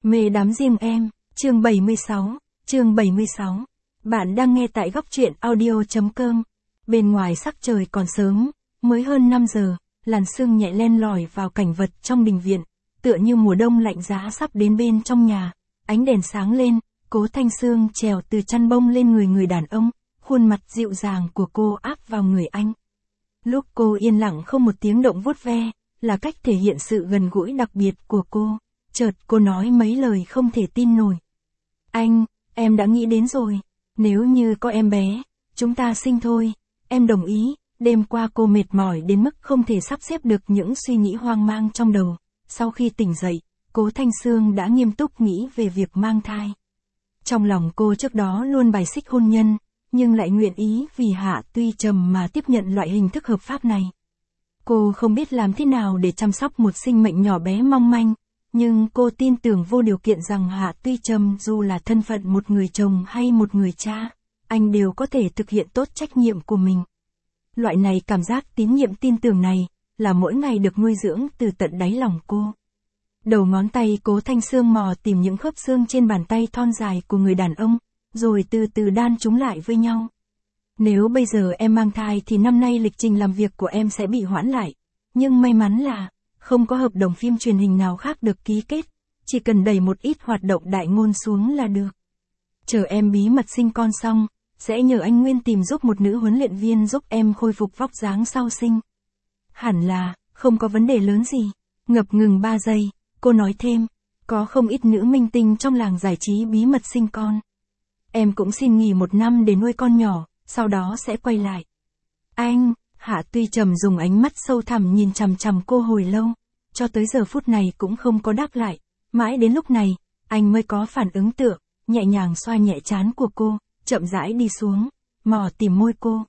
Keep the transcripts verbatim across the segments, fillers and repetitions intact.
Mê đám riêng em, chương bảy mươi sáu, chương bảy mươi sáu. Bạn đang nghe tại góc truyện audio chấm com. Bên ngoài sắc trời còn sớm, mới hơn năm giờ, làn sương nhẹ len lỏi vào cảnh vật trong đình viện, tựa như mùa đông lạnh giá sắp đến bên trong nhà. Ánh đèn sáng lên, Cố Thanh Sương trèo từ chăn bông lên người người đàn ông, khuôn mặt dịu dàng của cô áp vào người anh. Lúc cô yên lặng không một tiếng động vuốt ve, là cách thể hiện sự gần gũi đặc biệt của cô. Chợt cô nói mấy lời không thể tin nổi. Anh, em đã nghĩ đến rồi. Nếu như có em bé, chúng ta sinh thôi. Em đồng ý. Đêm qua cô mệt mỏi đến mức không thể sắp xếp được những suy nghĩ hoang mang trong đầu. Sau khi tỉnh dậy, Cố Thanh Sương đã nghiêm túc nghĩ về việc mang thai. Trong lòng cô trước đó luôn bài xích hôn nhân, nhưng lại nguyện ý vì Hạ Tuy Trầm mà tiếp nhận loại hình thức hợp pháp này. Cô không biết làm thế nào để chăm sóc một sinh mệnh nhỏ bé mong manh, nhưng cô tin tưởng vô điều kiện rằng Hạ Tuy Trầm dù là thân phận một người chồng hay một người cha, anh đều có thể thực hiện tốt trách nhiệm của mình. Loại này cảm giác tín nhiệm tin tưởng này, là mỗi ngày được nuôi dưỡng từ tận đáy lòng cô. Đầu ngón tay Cố Thanh Sương mò tìm những khớp xương trên bàn tay thon dài của người đàn ông, rồi từ từ đan chúng lại với nhau. Nếu bây giờ em mang thai thì năm nay lịch trình làm việc của em sẽ bị hoãn lại. Nhưng may mắn là, không có hợp đồng phim truyền hình nào khác được ký kết, chỉ cần đẩy một ít hoạt động đại ngôn xuống là được. Chờ em bí mật sinh con xong, sẽ nhờ anh Nguyên tìm giúp một nữ huấn luyện viên giúp em khôi phục vóc dáng sau sinh. Hẳn là, không có vấn đề lớn gì. Ngập ngừng ba giây, cô nói thêm, có không ít nữ minh tinh trong làng giải trí bí mật sinh con. Em cũng xin nghỉ một năm để nuôi con nhỏ, sau đó sẽ quay lại. Anh, Hạ Tuy Trầm dùng ánh mắt sâu thẳm nhìn chằm chằm cô hồi lâu, cho tới giờ phút này cũng không có đáp lại. Mãi đến lúc này, anh mới có phản ứng tựa, nhẹ nhàng xoa nhẹ trán của cô, chậm rãi đi xuống, mò tìm môi cô.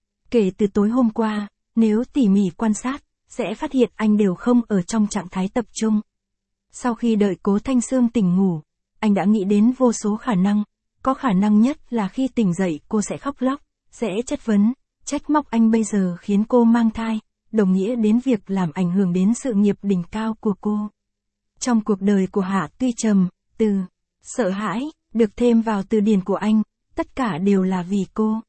Kể từ tối hôm qua, nếu tỉ mỉ quan sát, sẽ phát hiện anh đều không ở trong trạng thái tập trung. Sau khi đợi Cố Thanh Sương tỉnh ngủ, anh đã nghĩ đến vô số khả năng. Có khả năng nhất là khi tỉnh dậy cô sẽ khóc lóc, sẽ chất vấn, trách móc anh bây giờ khiến cô mang thai, đồng nghĩa đến việc làm ảnh hưởng đến sự nghiệp đỉnh cao của cô. Trong cuộc đời của Hạ Tuy Trầm, từ sợ hãi được thêm vào từ điển của anh, tất cả đều là vì cô.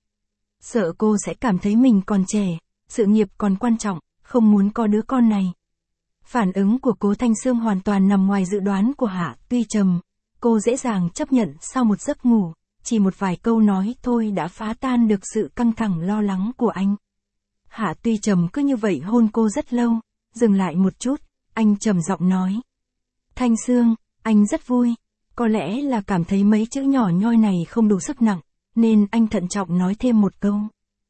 Sợ cô sẽ cảm thấy mình còn trẻ, sự nghiệp còn quan trọng, không muốn có đứa con này. Phản ứng của Cố Thanh Sương hoàn toàn nằm ngoài dự đoán của Hạ Tuy Trầm. Cô dễ dàng chấp nhận sau một giấc ngủ, chỉ một vài câu nói thôi đã phá tan được sự căng thẳng lo lắng của anh. Hạ Tuy Trầm cứ như vậy hôn cô rất lâu, dừng lại một chút, anh trầm giọng nói. Thanh Sương, anh rất vui, có lẽ là cảm thấy mấy chữ nhỏ nhoi này không đủ sức nặng, nên anh thận trọng nói thêm một câu.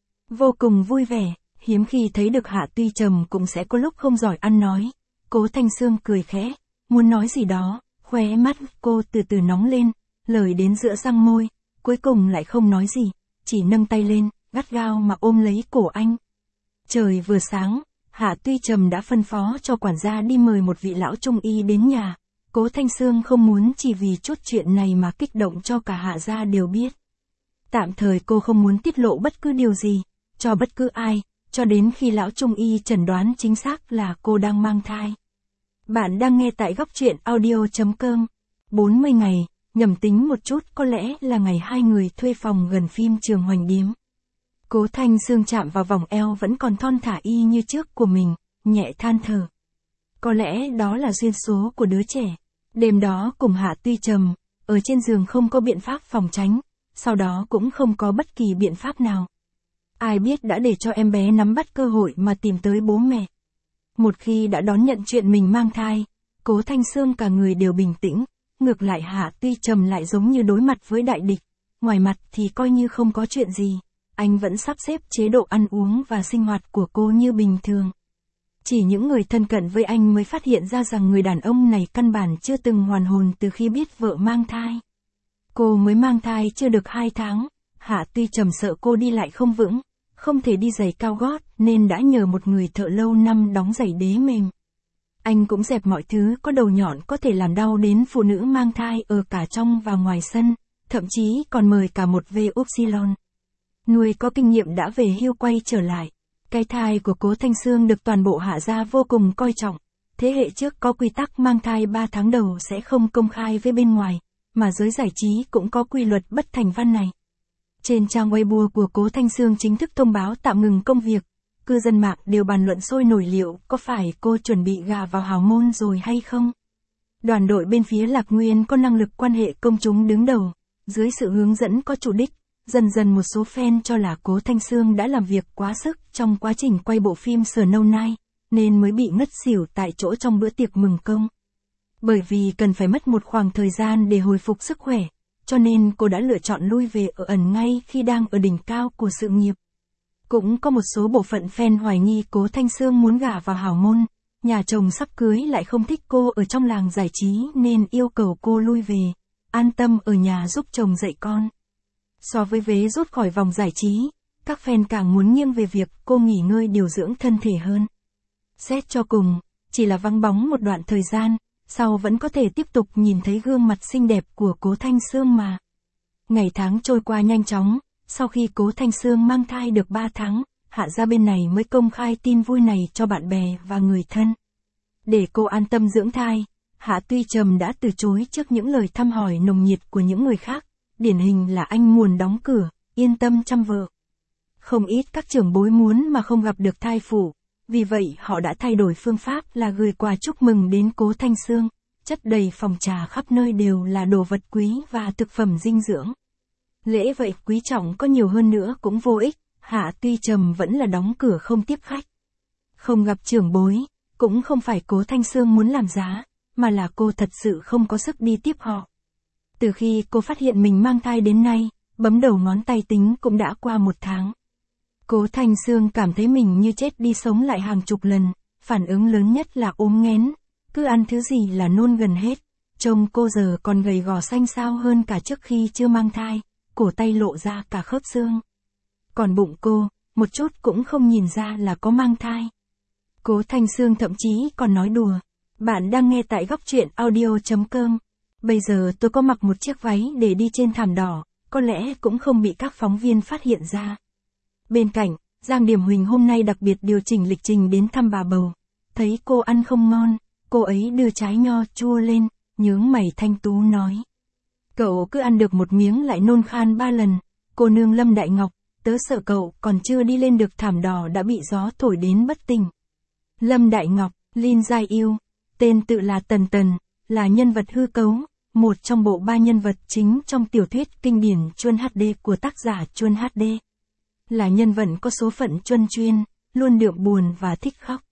Vô cùng vui vẻ, hiếm khi thấy được Hạ Tuy Trầm cũng sẽ có lúc không giỏi ăn nói. Cố Thanh Sương cười khẽ, muốn nói gì đó. Khóe mắt cô từ từ nóng lên, lời đến giữa răng môi, cuối cùng lại không nói gì, chỉ nâng tay lên, gắt gao mà ôm lấy cổ anh. Trời vừa sáng, Hạ Tuy Trầm đã phân phó cho quản gia đi mời một vị lão trung y đến nhà. Cố Thanh Sương không muốn chỉ vì chút chuyện này mà kích động cho cả Hạ gia đều biết. Tạm thời cô không muốn tiết lộ bất cứ điều gì, cho bất cứ ai, cho đến khi lão trung y chẩn đoán chính xác là cô đang mang thai. Bạn đang nghe tại góc truyện audio chấm com. bốn mươi ngày, nhầm tính một chút có lẽ là ngày hai người thuê phòng gần phim trường Hoành Điếm. Cố Thanh Sương chạm vào vòng eo vẫn còn thon thả y như trước của mình, nhẹ than thở. Có lẽ đó là duyên số của đứa trẻ. Đêm đó cùng Hạ Tuy Trầm, ở trên giường không có biện pháp phòng tránh, sau đó cũng không có bất kỳ biện pháp nào. Ai biết đã để cho em bé nắm bắt cơ hội mà tìm tới bố mẹ. Một khi đã đón nhận chuyện mình mang thai, Cố Thanh Sương cả người đều bình tĩnh, ngược lại Hạ Tuy Trầm lại giống như đối mặt với đại địch, ngoài mặt thì coi như không có chuyện gì, anh vẫn sắp xếp chế độ ăn uống và sinh hoạt của cô như bình thường. Chỉ những người thân cận với anh mới phát hiện ra rằng người đàn ông này căn bản chưa từng hoàn hồn từ khi biết vợ mang thai. Cô mới mang thai chưa được hai tháng, Hạ Tuy Trầm sợ cô đi lại không vững, không thể đi giày cao gót nên đã nhờ một người thợ lâu năm đóng giày đế mềm. Anh cũng dẹp mọi thứ có đầu nhọn có thể làm đau đến phụ nữ mang thai ở cả trong và ngoài sân, thậm chí còn mời cả một vê upsilon. Nuôi có kinh nghiệm đã về hưu quay trở lại. Cái thai của Cố Thanh Sương được toàn bộ Hạ gia vô cùng coi trọng, thế hệ trước có quy tắc mang thai ba tháng đầu sẽ không công khai với bên ngoài, mà giới giải trí cũng có quy luật bất thành văn này. Trên trang Weibo của Cố Thanh Xương chính thức thông báo tạm ngừng công việc, cư dân mạng đều bàn luận sôi nổi liệu có phải cô chuẩn bị gà vào hào môn rồi hay không. Đoàn đội bên phía Lạc Nguyên có năng lực quan hệ công chúng đứng đầu, dưới sự hướng dẫn có chủ đích, dần dần một số fan cho là Cố Thanh Xương đã làm việc quá sức trong quá trình quay bộ phim Snow Night, nên mới bị ngất xỉu tại chỗ trong bữa tiệc mừng công. Bởi vì cần phải mất một khoảng thời gian để hồi phục sức khỏe, cho nên cô đã lựa chọn lui về ở ẩn ngay khi đang ở đỉnh cao của sự nghiệp. Cũng có một số bộ phận fan hoài nghi Cố Thanh Xương muốn gả vào hào môn, nhà chồng sắp cưới lại không thích cô ở trong làng giải trí nên yêu cầu cô lui về, an tâm ở nhà giúp chồng dạy con. So với vế rút khỏi vòng giải trí, các fan càng muốn nghiêng về việc cô nghỉ ngơi điều dưỡng thân thể hơn. Xét cho cùng, chỉ là vắng bóng một đoạn thời gian, sau vẫn có thể tiếp tục nhìn thấy gương mặt xinh đẹp của Cố Thanh Xương mà. Ngày tháng trôi qua nhanh chóng, sau khi Cố Thanh Xương mang thai được ba tháng, Hạ gia bên này mới công khai tin vui này cho bạn bè và người thân. Để cô an tâm dưỡng thai, Hạ Tuy Trầm đã từ chối trước những lời thăm hỏi nồng nhiệt của những người khác, điển hình là anh muốn đóng cửa, yên tâm chăm vợ. Không ít các trưởng bối muốn mà không gặp được thai phụ, vì vậy họ đã thay đổi phương pháp là gửi quà chúc mừng đến Cố Thanh Xương, chất đầy phòng trà khắp nơi đều là đồ vật quý và thực phẩm dinh dưỡng. Lễ vậy quý trọng có nhiều hơn nữa cũng vô ích, Hạ Tuy Trầm vẫn là đóng cửa không tiếp khách. Không gặp trưởng bối, cũng không phải Cố Thanh Xương muốn làm giá, mà là cô thật sự không có sức đi tiếp họ. Từ khi cô phát hiện mình mang thai đến nay, bấm đầu ngón tay tính cũng đã qua một tháng. Cố Thanh Xương cảm thấy mình như chết đi sống lại hàng chục lần, phản ứng lớn nhất là ốm nghén, cứ ăn thứ gì là nôn gần hết. Trông cô giờ còn gầy gò xanh xao hơn cả trước khi chưa mang thai, cổ tay lộ ra cả khớp xương. Còn bụng cô, một chút cũng không nhìn ra là có mang thai. Cố Thanh Xương thậm chí còn nói đùa, bạn đang nghe tại góc truyện audio chấm com. Bây giờ tôi có mặc một chiếc váy để đi trên thảm đỏ, có lẽ cũng không bị các phóng viên phát hiện ra. Bên cạnh, Giang Điểm Huỳnh hôm nay đặc biệt điều chỉnh lịch trình đến thăm bà bầu. Thấy cô ăn không ngon, cô ấy đưa trái nho chua lên, nhướng mày thanh tú nói. Cậu cứ ăn được một miếng lại nôn khan ba lần, cô nương Lâm Đại Ngọc, tớ sợ cậu còn chưa đi lên được thảm đỏ đã bị gió thổi đến bất tỉnh. Lâm Đại Ngọc, Lin Giai Yêu, tên tự là Tần Tần, là nhân vật hư cấu, một trong bộ ba nhân vật chính trong tiểu thuyết kinh điển Chuân hát đê của tác giả Chuân hát đê. Là nhân vật có số phận chuân chuyên, luôn đượm buồn và thích khóc.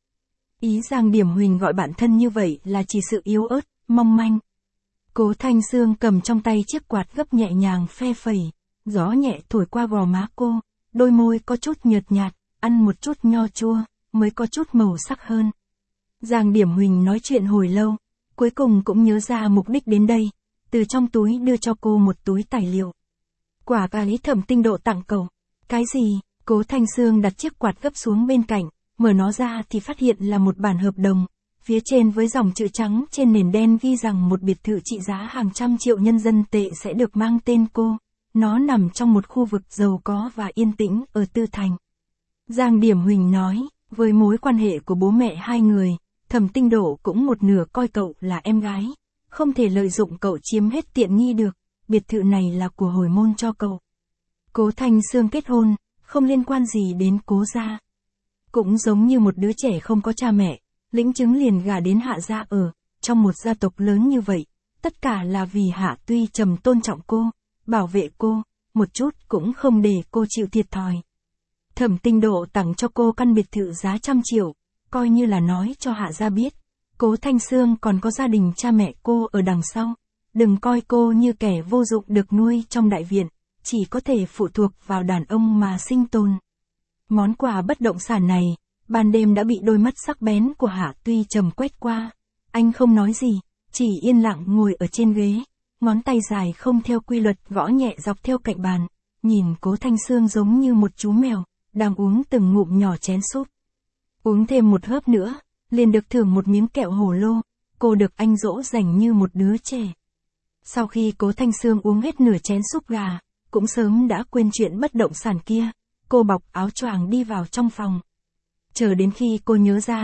Ý Giang Điểm Huỳnh gọi bản thân như vậy là chỉ sự yếu ớt, mong manh. Cố Thanh Xương cầm trong tay chiếc quạt gấp nhẹ nhàng phe phẩy, gió nhẹ thổi qua gò má cô, đôi môi có chút nhợt nhạt, ăn một chút nho chua, mới có chút màu sắc hơn. Giang Điểm Huỳnh nói chuyện hồi lâu, cuối cùng cũng nhớ ra mục đích đến đây, từ trong túi đưa cho cô một túi tài liệu. Quả cái Thẩm Tinh Độ tặng cậu. Cái gì? Cố Thanh Xương đặt chiếc quạt gấp xuống bên cạnh, mở nó ra thì phát hiện là một bản hợp đồng, phía trên với dòng chữ trắng trên nền đen ghi rằng một biệt thự trị giá hàng trăm triệu nhân dân tệ sẽ được mang tên cô. Nó nằm trong một khu vực giàu có và yên tĩnh ở Tư Thành. Giang Điểm Huỳnh nói, với mối quan hệ của bố mẹ hai người, Thẩm Tinh Độ cũng một nửa coi cậu là em gái, không thể lợi dụng cậu chiếm hết tiện nghi được, biệt thự này là của hồi môn cho cậu. Cố Thanh Xương kết hôn, không liên quan gì đến Cố gia. Cũng giống như một đứa trẻ không có cha mẹ, lĩnh chứng liền gả đến Hạ gia ở, trong một gia tộc lớn như vậy, tất cả là vì Hạ Tuy Trầm tôn trọng cô, bảo vệ cô, một chút cũng không để cô chịu thiệt thòi. Thẩm Tinh Độ tặng cho cô căn biệt thự giá trăm triệu, coi như là nói cho Hạ gia biết, Cố Thanh Xương còn có gia đình cha mẹ cô ở đằng sau, đừng coi cô như kẻ vô dụng được nuôi trong đại viện, chỉ có thể phụ thuộc vào đàn ông mà sinh tồn. Món quà bất động sản này, ban đêm đã bị đôi mắt sắc bén của Hạ Tuy Trầm quét qua. Anh không nói gì, chỉ yên lặng ngồi ở trên ghế, ngón tay dài không theo quy luật gõ nhẹ dọc theo cạnh bàn, nhìn Cố Thanh Xương giống như một chú mèo, đang uống từng ngụm nhỏ chén súp. Uống thêm một hớp nữa, liền được thưởng một miếng kẹo hổ lô, cô được anh dỗ dành như một đứa trẻ. Sau khi Cố Thanh Xương uống hết nửa chén súp gà, cũng sớm đã quên chuyện bất động sản kia, cô bọc áo choàng đi vào trong phòng. Chờ đến khi cô nhớ ra,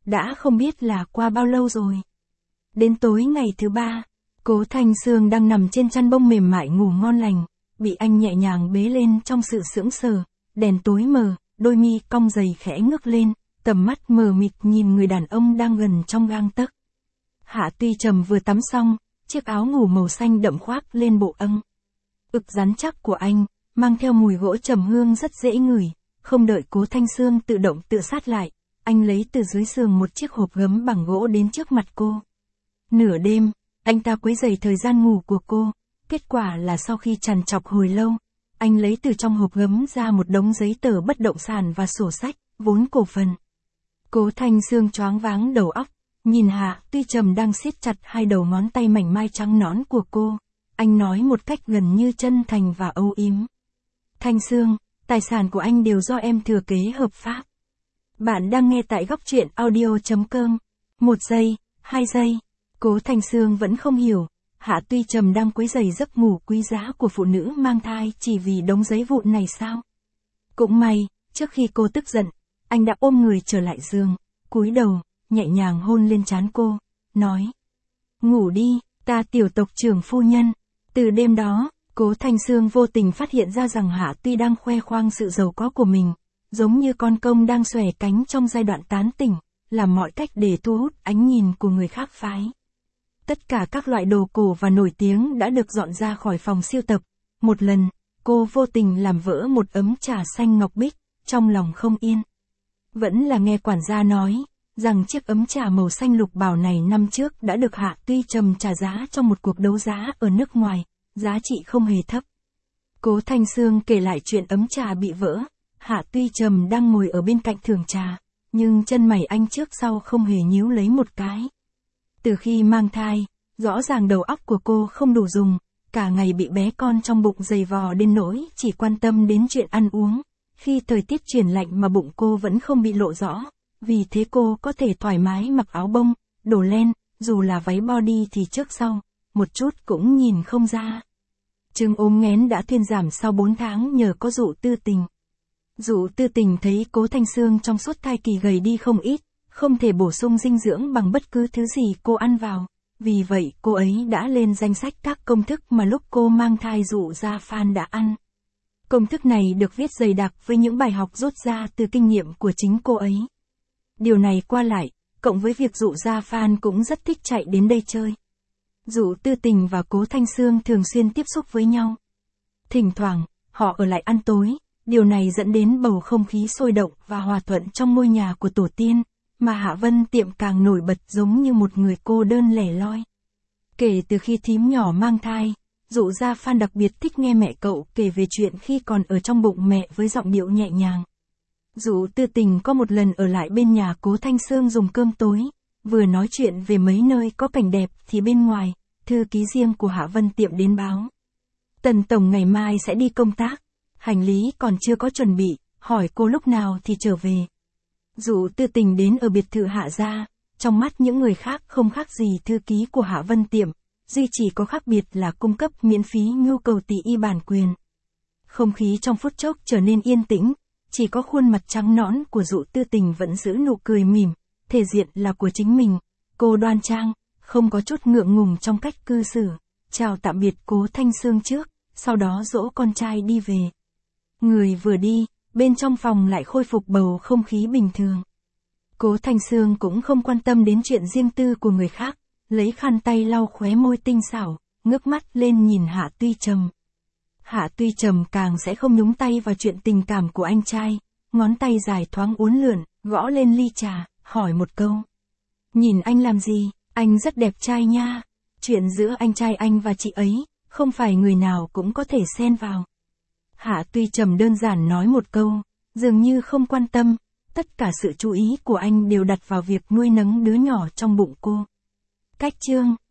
đã không biết là qua bao lâu rồi. Đến tối ngày thứ ba, Cố Thanh Sương đang nằm trên chăn bông mềm mại ngủ ngon lành, bị anh nhẹ nhàng bế lên trong sự sững sờ, đèn tối mờ, đôi mi cong dày khẽ ngước lên, tầm mắt mờ mịt nhìn người đàn ông đang gần trong gang tấc. Hạ Tuy Trầm vừa tắm xong, chiếc áo ngủ màu xanh đậm khoác lên bộ âng ực rắn chắc của anh, mang theo mùi gỗ trầm hương rất dễ ngửi, không đợi Cố Thanh Sương tự động tự sát lại, anh lấy từ dưới giường một chiếc hộp gấm bằng gỗ đến trước mặt cô. Nửa đêm, anh ta quấy rầy thời gian ngủ của cô, kết quả là sau khi trằn trọc hồi lâu, anh lấy từ trong hộp gấm ra một đống giấy tờ bất động sản và sổ sách, vốn cổ phần. Cố Thanh Sương choáng váng đầu óc, nhìn Hạ Tuy Trầm đang siết chặt hai đầu ngón tay mảnh mai trắng nõn của cô, anh nói một cách gần như chân thành và âu yếm. Thanh Sương, tài sản của anh đều do em thừa kế hợp pháp. Bạn đang nghe tại góc truyện audio chấm com. Một giây, hai giây. Cố Thanh Sương vẫn không hiểu, Hạ Tuy Trầm đang quấy rầy giấc ngủ quý giá của phụ nữ mang thai chỉ vì đống giấy vụn này sao? Cũng may, trước khi cô tức giận, anh đã ôm người trở lại giường, cúi đầu, nhẹ nhàng hôn lên trán cô, nói. Ngủ đi, ta tiểu tộc trưởng phu nhân. Từ đêm đó, Cố Thanh Sương vô tình phát hiện ra rằng Hạ Tuy đang khoe khoang sự giàu có của mình, giống như con công đang xòe cánh trong giai đoạn tán tỉnh, làm mọi cách để thu hút ánh nhìn của người khác phái. Tất cả các loại đồ cổ và nổi tiếng đã được dọn ra khỏi phòng siêu tập. Một lần, cô vô tình làm vỡ một ấm trà xanh ngọc bích, trong lòng không yên. Vẫn là nghe quản gia nói, rằng chiếc ấm trà màu xanh lục bảo này năm trước đã được Hạ Tuy Trầm trả giá trong một cuộc đấu giá ở nước ngoài, giá trị không hề thấp. Cố Thanh Sương kể lại chuyện ấm trà bị vỡ, Hạ Tuy Trầm đang ngồi ở bên cạnh thưởng trà, nhưng chân mày anh trước sau không hề nhíu lấy một cái. Từ khi mang thai, rõ ràng đầu óc của cô không đủ dùng, cả ngày bị bé con trong bụng giày vò đến nỗi chỉ quan tâm đến chuyện ăn uống. Khi thời tiết chuyển lạnh mà bụng cô vẫn không bị lộ rõ, vì thế cô có thể thoải mái mặc áo bông, đồ len, dù là váy body thì trước sau, một chút cũng nhìn không ra. Chứng ốm nghén đã thuyên giảm sau bốn tháng nhờ có Dụ Tư Tình. Dụ Tư Tình thấy Cố Thanh Sương trong suốt thai kỳ gầy đi không ít, không thể bổ sung dinh dưỡng bằng bất cứ thứ gì cô ăn vào, vì vậy cô ấy đã lên danh sách các công thức mà lúc cô mang thai Dụ Gia Phan đã ăn. Công thức này được viết dày đặc với những bài học rút ra từ kinh nghiệm của chính cô ấy. Điều này qua lại, cộng với việc Dụ Gia Phan cũng rất thích chạy đến đây chơi. Dụ Tư Tình và Cố Thanh Sương thường xuyên tiếp xúc với nhau. Thỉnh thoảng, họ ở lại ăn tối, điều này dẫn đến bầu không khí sôi động và hòa thuận trong ngôi nhà của tổ tiên, mà Hạ Vân Tiệm càng nổi bật giống như một người cô đơn lẻ loi. Kể từ khi thím nhỏ mang thai, Dụ Gia Phan đặc biệt thích nghe mẹ cậu kể về chuyện khi còn ở trong bụng mẹ với giọng điệu nhẹ nhàng. Dụ Tư Tình có một lần ở lại bên nhà Cố Thanh Sương dùng cơm tối, vừa nói chuyện về mấy nơi có cảnh đẹp thì bên ngoài, thư ký riêng của Hạ Vân Tiệm đến báo. Tần Tổng ngày mai sẽ đi công tác, hành lý còn chưa có chuẩn bị, hỏi cô lúc nào thì trở về. Dụ Tư Tình đến ở biệt thự Hạ gia, trong mắt những người khác không khác gì thư ký của Hạ Vân Tiệm, duy chỉ có khác biệt là cung cấp miễn phí nhu cầu tỷ y bản quyền. Không khí trong phút chốc trở nên yên tĩnh, chỉ có khuôn mặt trắng nõn của Dụ Tư Tình vẫn giữ nụ cười mỉm, thể diện là của chính mình, cô đoan trang, không có chút ngượng ngùng trong cách cư xử, chào tạm biệt Cố Thanh Sương trước, sau đó dỗ con trai đi về. Người vừa đi, bên trong phòng lại khôi phục bầu không khí bình thường. Cố Thanh Sương cũng không quan tâm đến chuyện riêng tư của người khác, lấy khăn tay lau khóe môi tinh xảo, ngước mắt lên nhìn Hạ Tuy Trầm. Hạ Tuy Trầm càng sẽ không nhúng tay vào chuyện tình cảm của anh trai, ngón tay dài thoáng uốn lượn, gõ lên ly trà, hỏi một câu. Nhìn anh làm gì, anh rất đẹp trai nha. Chuyện giữa anh trai anh và chị ấy, không phải người nào cũng có thể xen vào. Hạ Tuy Trầm đơn giản nói một câu, dường như không quan tâm, tất cả sự chú ý của anh đều đặt vào việc nuôi nấng đứa nhỏ trong bụng cô. Cách chương